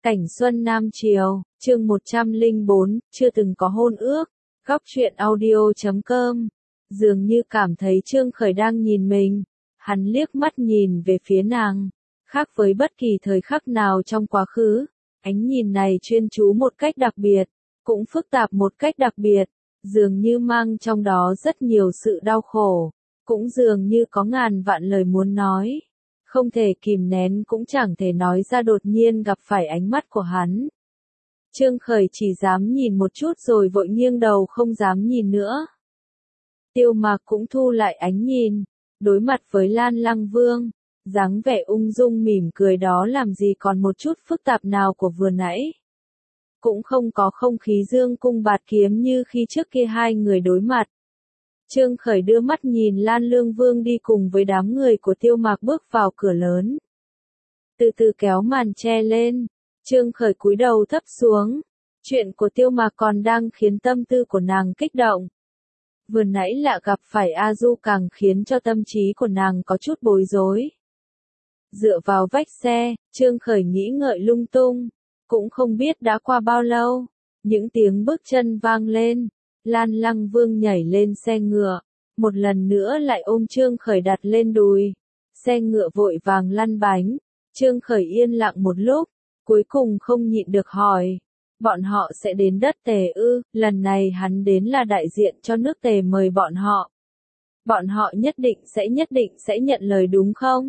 Cảnh Xuân Nam Triều, chương 104, chưa từng có hôn ước. Góc truyện audio.com. Dường như cảm thấy Trương Khởi đang nhìn mình, hắn liếc mắt nhìn về phía nàng. Khác với bất kỳ thời khắc nào trong quá khứ, ánh nhìn này chuyên chú một cách đặc biệt, cũng phức tạp một cách đặc biệt, dường như mang trong đó rất nhiều sự đau khổ, cũng dường như có ngàn vạn lời muốn nói. Không thể kìm nén cũng chẳng thể nói ra, đột nhiên gặp phải ánh mắt của hắn. Trương Khởi chỉ dám nhìn một chút rồi vội nghiêng đầu không dám nhìn nữa. Tiêu Mạc cũng thu lại ánh nhìn, đối mặt với Lan Lăng Vương, dáng vẻ ung dung mỉm cười đó làm gì còn một chút phức tạp nào của vừa nãy. Cũng không có không khí dương cung bạt kiếm như khi trước kia hai người đối mặt. Trương Khởi đưa mắt nhìn Lan Lương Vương đi cùng với đám người của Tiêu Mạc bước vào cửa lớn. Từ từ kéo màn che lên, Trương Khởi cúi đầu thấp xuống. Chuyện của Tiêu Mạc còn đang khiến tâm tư của nàng kích động. Vừa nãy lạ gặp phải A Du càng khiến cho tâm trí của nàng có chút bối rối. Dựa vào vách xe, Trương Khởi nghĩ ngợi lung tung, cũng không biết đã qua bao lâu, những tiếng bước chân vang lên. Lan Lăng Vương nhảy lên xe ngựa, một lần nữa lại ôm Trương Khởi đặt lên đùi. Xe ngựa vội vàng lăn bánh, Trương Khởi yên lặng một lúc, cuối cùng không nhịn được hỏi. Bọn họ sẽ đến đất Tề ư? Lần này hắn đến là đại diện cho nước Tề mời bọn họ. Bọn họ nhất định sẽ nhận lời đúng không?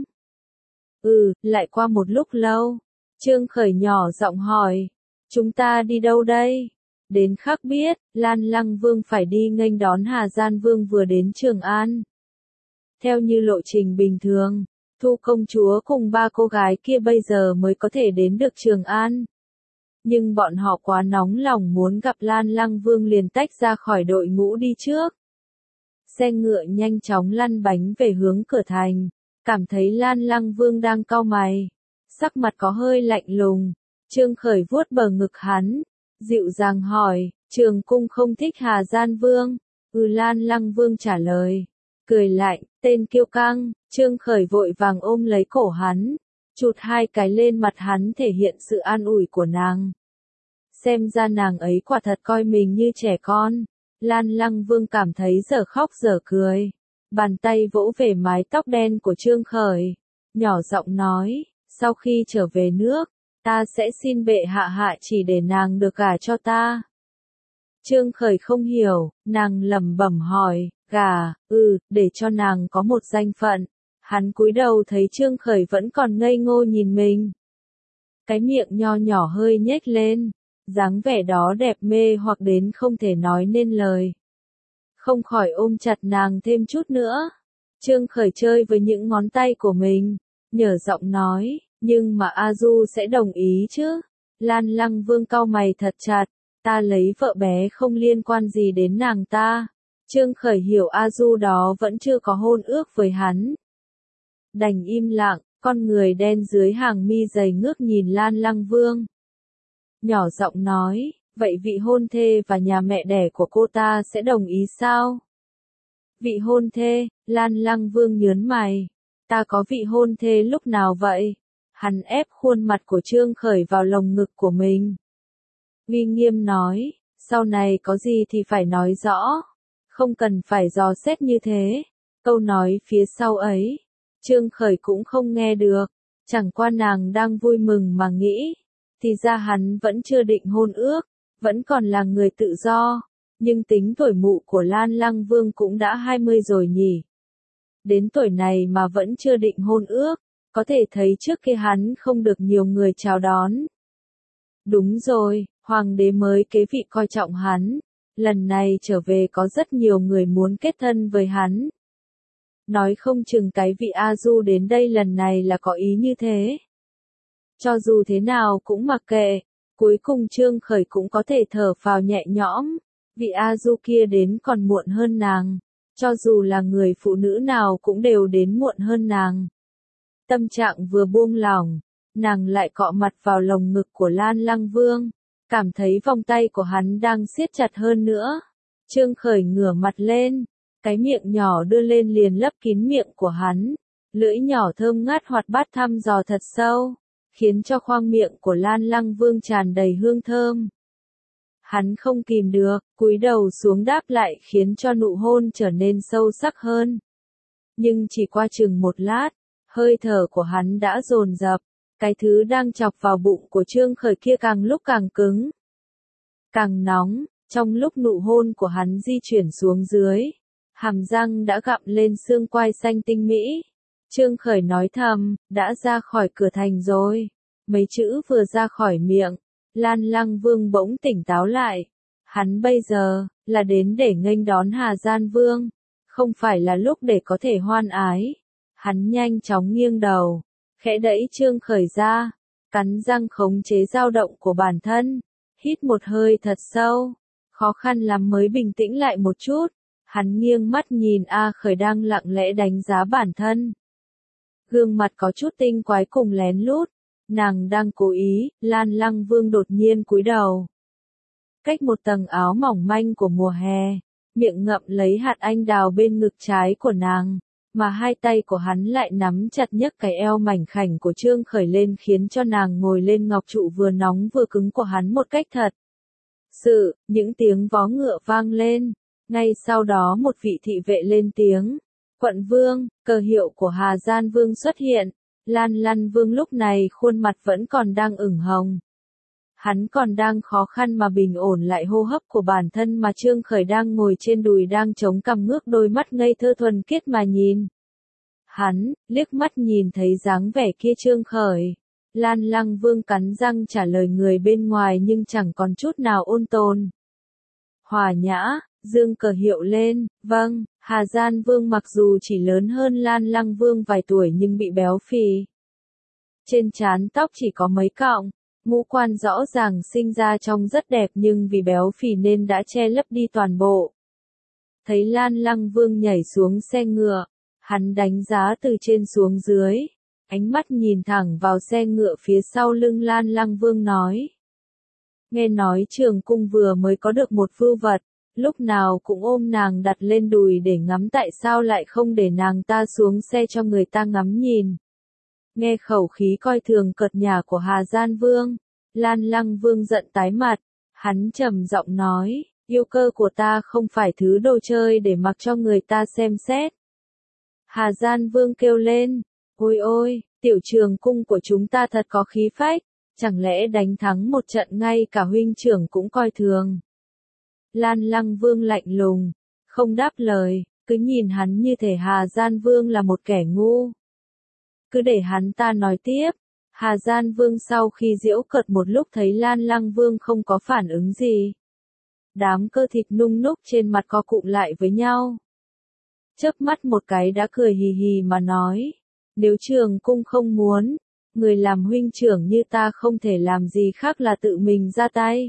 Lại qua một lúc lâu, Trương Khởi nhỏ giọng hỏi. Chúng ta đi đâu đây? Đến khắc biết, Lan Lăng Vương phải đi nghênh đón Hà Gian Vương vừa đến Trường An. Theo như lộ trình bình thường, Thu công chúa cùng ba cô gái kia bây giờ mới có thể đến được Trường An. Nhưng bọn họ quá nóng lòng muốn gặp Lan Lăng Vương liền tách ra khỏi đội ngũ đi trước. Xe ngựa nhanh chóng lăn bánh về hướng cửa thành, cảm thấy Lan Lăng Vương đang cau mày, sắc mặt có hơi lạnh lùng. Trương Khởi vuốt bờ ngực hắn, dịu dàng hỏi, Trường Cung không thích Hà Gian Vương? Lan Lăng Vương trả lời, cười lạnh, tên kiêu căng. Trương Khởi vội vàng ôm lấy cổ hắn, chụt hai cái lên mặt hắn thể hiện sự an ủi của nàng. Xem ra nàng ấy quả thật coi mình như trẻ con. Lan Lăng Vương cảm thấy dở khóc dở cười, bàn tay vỗ về mái tóc đen của Trương Khởi, nhỏ giọng nói, sau khi trở về nước, ta sẽ xin bệ hạ hạ chỉ để nàng được gả cho ta. Trương Khởi không hiểu, nàng lẩm bẩm hỏi, gả, để cho nàng có một danh phận. Hắn cúi đầu thấy Trương Khởi vẫn còn ngây ngô nhìn mình. Cái miệng nho nhỏ hơi nhếch lên, dáng vẻ đó đẹp mê hoặc đến không thể nói nên lời. Không khỏi ôm chặt nàng thêm chút nữa. Trương Khởi chơi với những ngón tay của mình, nhở giọng nói, nhưng mà A Du sẽ đồng ý chứ? Lan Lăng Vương cau mày thật chặt, ta lấy vợ bé không liên quan gì đến nàng ta. Trương Khởi hiểu A Du đó vẫn chưa có hôn ước với hắn. Đành im lặng, con người đen dưới hàng mi dày ngước nhìn Lan Lăng Vương. Nhỏ giọng nói, vậy vị hôn thê và nhà mẹ đẻ của cô ta sẽ đồng ý sao? Vị hôn thê? Lan Lăng Vương nhớn mày. Ta có vị hôn thê lúc nào vậy? Hắn ép khuôn mặt của Trương Khởi vào lồng ngực của mình. Uy nghiêm nói, sau này có gì thì phải nói rõ. Không cần phải dò xét như thế. Câu nói phía sau ấy, Trương Khởi cũng không nghe được. Chẳng qua nàng đang vui mừng mà nghĩ. Thì ra hắn vẫn chưa định hôn ước, vẫn còn là người tự do. Nhưng tính tuổi mụ của Lan Lăng Vương cũng đã 20 rồi nhỉ. Đến tuổi này mà vẫn chưa định hôn ước, có thể thấy trước kia hắn không được nhiều người chào đón. Đúng rồi, hoàng đế mới kế vị coi trọng hắn. Lần này trở về có rất nhiều người muốn kết thân với hắn. Nói không chừng cái vị A Du đến đây lần này là có ý như thế. Cho dù thế nào cũng mặc kệ, cuối cùng Trương Khởi cũng có thể thở phào nhẹ nhõm. Vị A Du kia đến còn muộn hơn nàng. Cho dù là người phụ nữ nào cũng đều đến muộn hơn nàng. Tâm trạng vừa buông lỏng, nàng lại cọ mặt vào lồng ngực của Lan Lăng Vương, cảm thấy vòng tay của hắn đang siết chặt hơn nữa. Trương Khởi ngửa mặt lên, cái miệng nhỏ đưa lên liền lấp kín miệng của hắn, lưỡi nhỏ thơm ngát hoạt bát thăm dò thật sâu. khiến cho khoang miệng của Lan Lăng Vương tràn đầy hương thơm. Hắn không kìm được, cúi đầu xuống đáp lại khiến cho nụ hôn trở nên sâu sắc hơn. Nhưng chỉ qua chừng một lát, hơi thở của hắn đã dồn dập, cái thứ đang chọc vào bụng của Trương Khởi kia càng lúc càng cứng, càng nóng, trong lúc nụ hôn của hắn di chuyển xuống dưới, hàm răng đã gặm lên xương quai xanh tinh mỹ. Trương Khởi nói thầm, đã ra khỏi cửa thành rồi. Mấy chữ vừa ra khỏi miệng, Lan Lăng Vương bỗng tỉnh táo lại. Hắn bây giờ, là đến để nghênh đón Hà Gian Vương, không phải là lúc để có thể hoan ái. Hắn nhanh chóng nghiêng đầu, khẽ đẩy Trương Khởi ra, cắn răng khống chế dao động của bản thân, hít một hơi thật sâu, khó khăn lắm mới bình tĩnh lại một chút. Hắn nghiêng mắt nhìn A Khởi đang lặng lẽ đánh giá bản thân. Gương mặt có chút tinh quái cùng lén lút, nàng đang cố ý. Lan Lăng Vương đột nhiên cúi đầu. Cách một tầng áo mỏng manh của mùa hè, miệng ngậm lấy hạt anh đào bên ngực trái của nàng, mà hai tay của hắn lại nắm chặt nhấc cái eo mảnh khảnh của Trương Khởi lên khiến cho nàng ngồi lên ngọc trụ vừa nóng vừa cứng của hắn một cách thật sự. Những tiếng vó ngựa vang lên, ngay sau đó một vị thị vệ lên tiếng. Quận Vương, cờ hiệu của Hà Gian Vương xuất hiện. Lan Lăng Vương lúc này khuôn mặt vẫn còn đang ửng hồng. Hắn còn đang khó khăn mà bình ổn lại hô hấp của bản thân mà Trương Khởi đang ngồi trên đùi đang chống cằm ngước đôi mắt ngây thơ thuần khiết mà nhìn. Hắn, liếc mắt nhìn thấy dáng vẻ kia Trương Khởi. Lan Lăng Vương cắn răng trả lời người bên ngoài nhưng chẳng còn chút nào ôn tồn. Hòa nhã, dương cờ hiệu lên, vâng, Hà Gian Vương mặc dù chỉ lớn hơn Lan Lăng Vương vài tuổi nhưng bị béo phì. Trên trán tóc chỉ có mấy cọng, ngũ quan rõ ràng sinh ra trông rất đẹp nhưng vì béo phì nên đã che lấp đi toàn bộ. Thấy Lan Lăng Vương nhảy xuống xe ngựa, hắn đánh giá từ trên xuống dưới, ánh mắt nhìn thẳng vào xe ngựa phía sau lưng Lan Lăng Vương nói. Nghe nói Trường Cung vừa mới có được một vưu vật, lúc nào cũng ôm nàng đặt lên đùi để ngắm, tại sao lại không để nàng ta xuống xe cho người ta ngắm nhìn. Nghe khẩu khí coi thường cợt nhả của Hà Gian Vương, Lan Lăng Vương giận tái mặt, hắn trầm giọng nói, yêu cơ của ta không phải thứ đồ chơi để mặc cho người ta xem xét. Hà Gian Vương kêu lên, ôi ôi, tiểu Trường Cung của chúng ta thật có khí phách, chẳng lẽ đánh thắng một trận ngay cả huynh trưởng cũng coi thường. Lan Lăng Vương lạnh lùng, không đáp lời, cứ nhìn hắn như thể Hà Gian Vương là một kẻ ngu. Cứ để hắn ta nói tiếp. Hà Gian Vương sau khi giễu cợt một lúc thấy Lan Lăng Vương không có phản ứng gì. Đám cơ thịt nung núc trên mặt co cụm lại với nhau. Chớp mắt một cái đã cười hì hì mà nói. Nếu Trường Cung không muốn, người làm huynh trưởng như ta không thể làm gì khác là tự mình ra tay.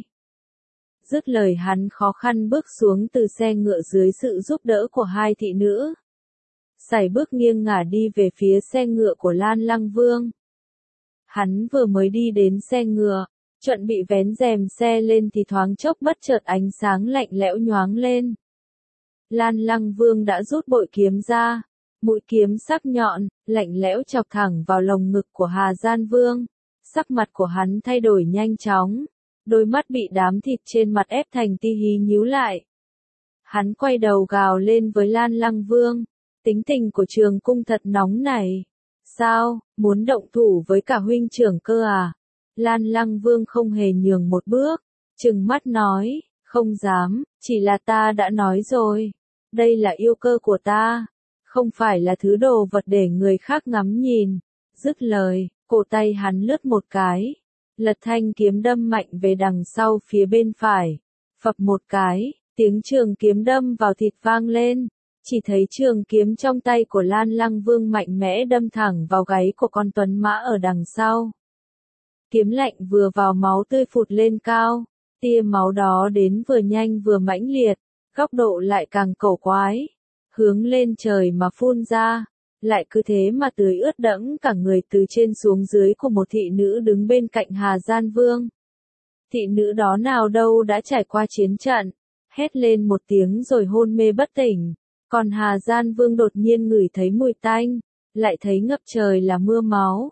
Dứt lời hắn khó khăn bước xuống từ xe ngựa dưới sự giúp đỡ của hai thị nữ. Sải bước nghiêng ngả đi về phía xe ngựa của Lan Lăng Vương. Hắn vừa mới đi đến xe ngựa, chuẩn bị vén rèm xe lên thì thoáng chốc bất chợt ánh sáng lạnh lẽo nhoáng lên. Lan Lăng Vương đã rút bội kiếm ra, mũi kiếm sắc nhọn, lạnh lẽo chọc thẳng vào lồng ngực của Hà Gian Vương. Sắc mặt của hắn thay đổi nhanh chóng, đôi mắt bị đám thịt trên mặt ép thành ti hí nhíu lại. Hắn quay đầu gào lên với Lan Lăng Vương, tính tình của Trường Cung thật nóng này. Sao, muốn động thủ với cả huynh trưởng cơ à? Lan Lăng Vương không hề nhường một bước, trừng mắt nói, không dám, chỉ là ta đã nói rồi. Đây là yêu cơ của ta, không phải là thứ đồ vật để người khác ngắm nhìn. Dứt lời, cổ tay hắn lướt một cái, lật thanh kiếm đâm mạnh về đằng sau phía bên phải. Phập một cái, tiếng trường kiếm đâm vào thịt vang lên. Chỉ thấy trường kiếm trong tay của Lan Lăng Vương mạnh mẽ đâm thẳng vào gáy của con tuấn mã ở đằng sau. Kiếm lạnh vừa vào máu tươi phụt lên cao, tia máu đó đến vừa nhanh vừa mãnh liệt, góc độ lại càng cổ quái, hướng lên trời mà phun ra, lại cứ thế mà tưới ướt đẫm cả người từ trên xuống dưới của một thị nữ đứng bên cạnh Hà Gian Vương. Thị nữ đó nào đâu đã trải qua chiến trận, hét lên một tiếng rồi hôn mê bất tỉnh. Còn Hà Gian Vương đột nhiên ngửi thấy mùi tanh, lại thấy ngập trời là mưa máu.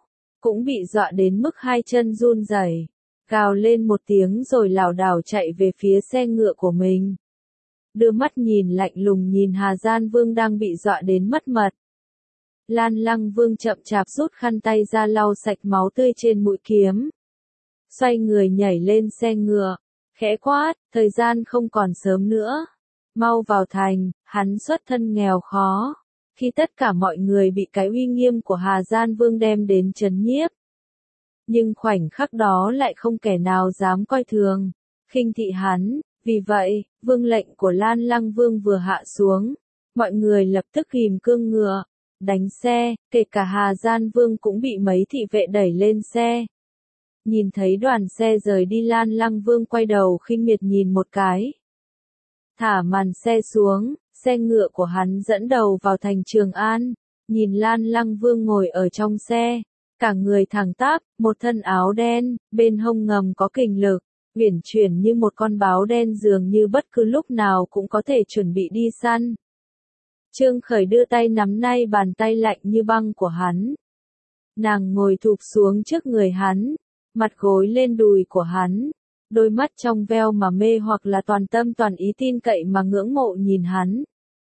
cũng bị dọa đến mức hai chân run rẩy, gào lên một tiếng rồi lảo đảo chạy về phía xe ngựa của mình. Đưa mắt nhìn lạnh lùng nhìn Hà Gian Vương đang bị dọa đến mất mật. Lan Lăng Vương chậm chạp rút khăn tay ra lau sạch máu tươi trên mũi kiếm. Xoay người nhảy lên xe ngựa, khẽ quát, thời gian không còn sớm nữa. Mau vào thành, hắn xuất thân nghèo khó. Khi tất cả mọi người bị cái uy nghiêm của Hà Gian Vương đem đến trấn nhiếp. Nhưng khoảnh khắc đó lại không kẻ nào dám coi thường, khinh thị hắn. Vì vậy, vương lệnh của Lan Lăng Vương vừa hạ xuống, mọi người lập tức kìm cương ngựa, đánh xe, kể cả Hà Gian Vương cũng bị mấy thị vệ đẩy lên xe. Nhìn thấy đoàn xe rời đi, Lan Lăng Vương quay đầu khinh miệt nhìn một cái. Thả màn xe xuống, xe ngựa của hắn dẫn đầu vào thành Trường An, nhìn Lan Lăng Vương ngồi ở trong xe, cả người thẳng tắp, một thân áo đen, bên hông ngầm có kình lực, uyển chuyển như một con báo đen dường như bất cứ lúc nào cũng có thể chuẩn bị đi săn. Trương Khởi đưa tay nắm nay bàn tay lạnh như băng của hắn. Nàng ngồi thụp xuống trước người hắn, mặt gối lên đùi của hắn, đôi mắt trong veo mà mê hoặc là toàn tâm toàn ý tin cậy mà ngưỡng mộ nhìn hắn.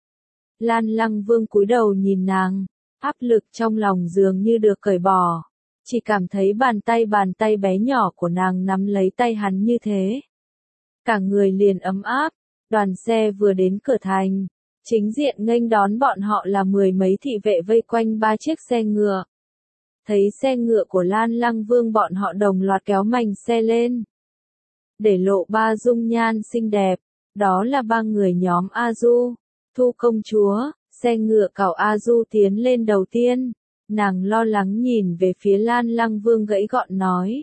Lan Lăng Vương cúi đầu nhìn nàng, áp lực trong lòng dường như được cởi bỏ, chỉ cảm thấy bàn tay bé nhỏ của nàng nắm lấy tay hắn như thế. Cả người liền ấm áp, đoàn xe vừa đến cửa thành, chính diện nghênh đón bọn họ là mười mấy thị vệ vây quanh ba chiếc xe ngựa. Thấy xe ngựa của Lan Lăng Vương, bọn họ đồng loạt kéo mành xe lên, để lộ ba dung nhan xinh đẹp, đó là ba người nhóm A Du. Thu công chúa, xe ngựa cẩu A Du tiến lên đầu tiên, nàng lo lắng nhìn về phía Lan Lăng Vương gãy gọn nói.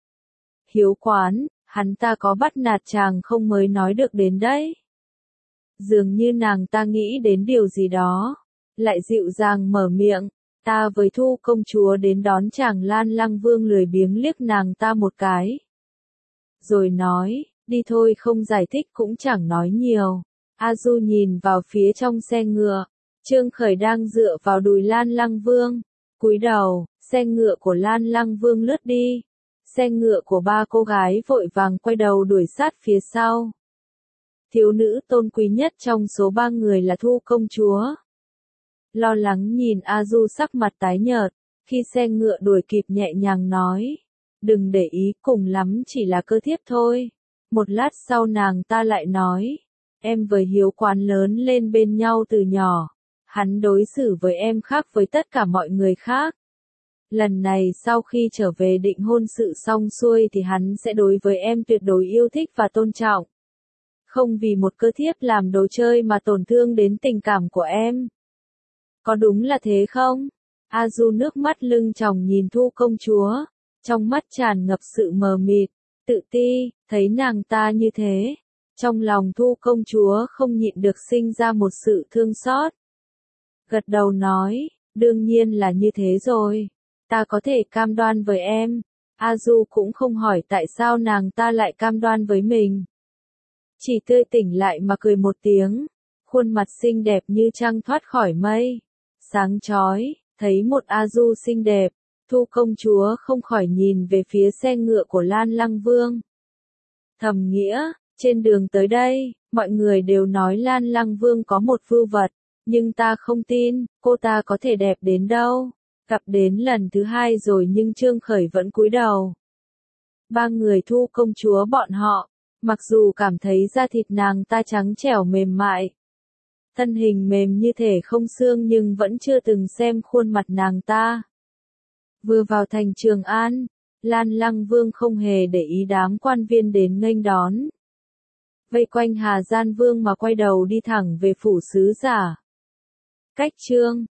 Hiếu quán, hắn ta có bắt nạt chàng không mới nói được đến đấy. Dường như nàng ta nghĩ đến điều gì đó, lại dịu dàng mở miệng, ta với Thu công chúa đến đón chàng. Lan Lăng Vương lười biếng liếc nàng ta một cái. Rồi nói, đi thôi, không giải thích cũng chẳng nói nhiều. A Du nhìn vào phía trong xe ngựa, Trương Khởi đang dựa vào đùi Lan Lăng Vương, cúi đầu, xe ngựa của Lan Lăng Vương lướt đi. Xe ngựa của ba cô gái vội vàng quay đầu đuổi sát phía sau. Thiếu nữ tôn quý nhất trong số ba người là Thu công chúa. Lo lắng nhìn A Du sắc mặt tái nhợt, khi xe ngựa đuổi kịp nhẹ nhàng nói, đừng để ý, cùng lắm chỉ là cơ thiếp thôi. Một lát sau nàng ta lại nói, em với Hiếu quán lớn lên bên nhau từ nhỏ, hắn đối xử với em khác với tất cả mọi người khác. Lần này sau khi trở về định hôn sự xong xuôi thì hắn sẽ đối với em tuyệt đối yêu thích và tôn trọng. Không vì một cơ thiếp làm đồ chơi mà tổn thương đến tình cảm của em. Có đúng là thế không? A Du nước mắt lưng tròng nhìn Thu công chúa, trong mắt tràn ngập sự mờ mịt, tự ti. Thấy nàng ta như thế, trong lòng Thu công chúa không nhịn được sinh ra một sự thương xót. Gật đầu nói, đương nhiên là như thế rồi, ta có thể cam đoan với em. A Du cũng không hỏi tại sao nàng ta lại cam đoan với mình. Chỉ tươi tỉnh lại mà cười một tiếng, khuôn mặt xinh đẹp như trăng thoát khỏi mây, sáng chói. Thấy một A Du xinh đẹp, Thu công chúa không khỏi nhìn về phía xe ngựa của Lan Lăng Vương. Thầm nghĩa, trên đường tới đây, mọi người đều nói Lan Lăng Vương có một vưu vật, nhưng ta không tin, cô ta có thể đẹp đến đâu. Gặp đến lần thứ hai rồi nhưng Trương Khởi vẫn cúi đầu. Ba người Thu công chúa bọn họ, mặc dù cảm thấy da thịt nàng ta trắng trẻo mềm mại, thân hình mềm như thể không xương, nhưng vẫn chưa từng xem khuôn mặt nàng ta. Vừa vào thành Trường An, Lan Lăng Vương không hề để ý đám quan viên đến nghênh đón, vây quanh Hà Gian Vương mà quay đầu đi thẳng về phủ sứ giả. Cách chương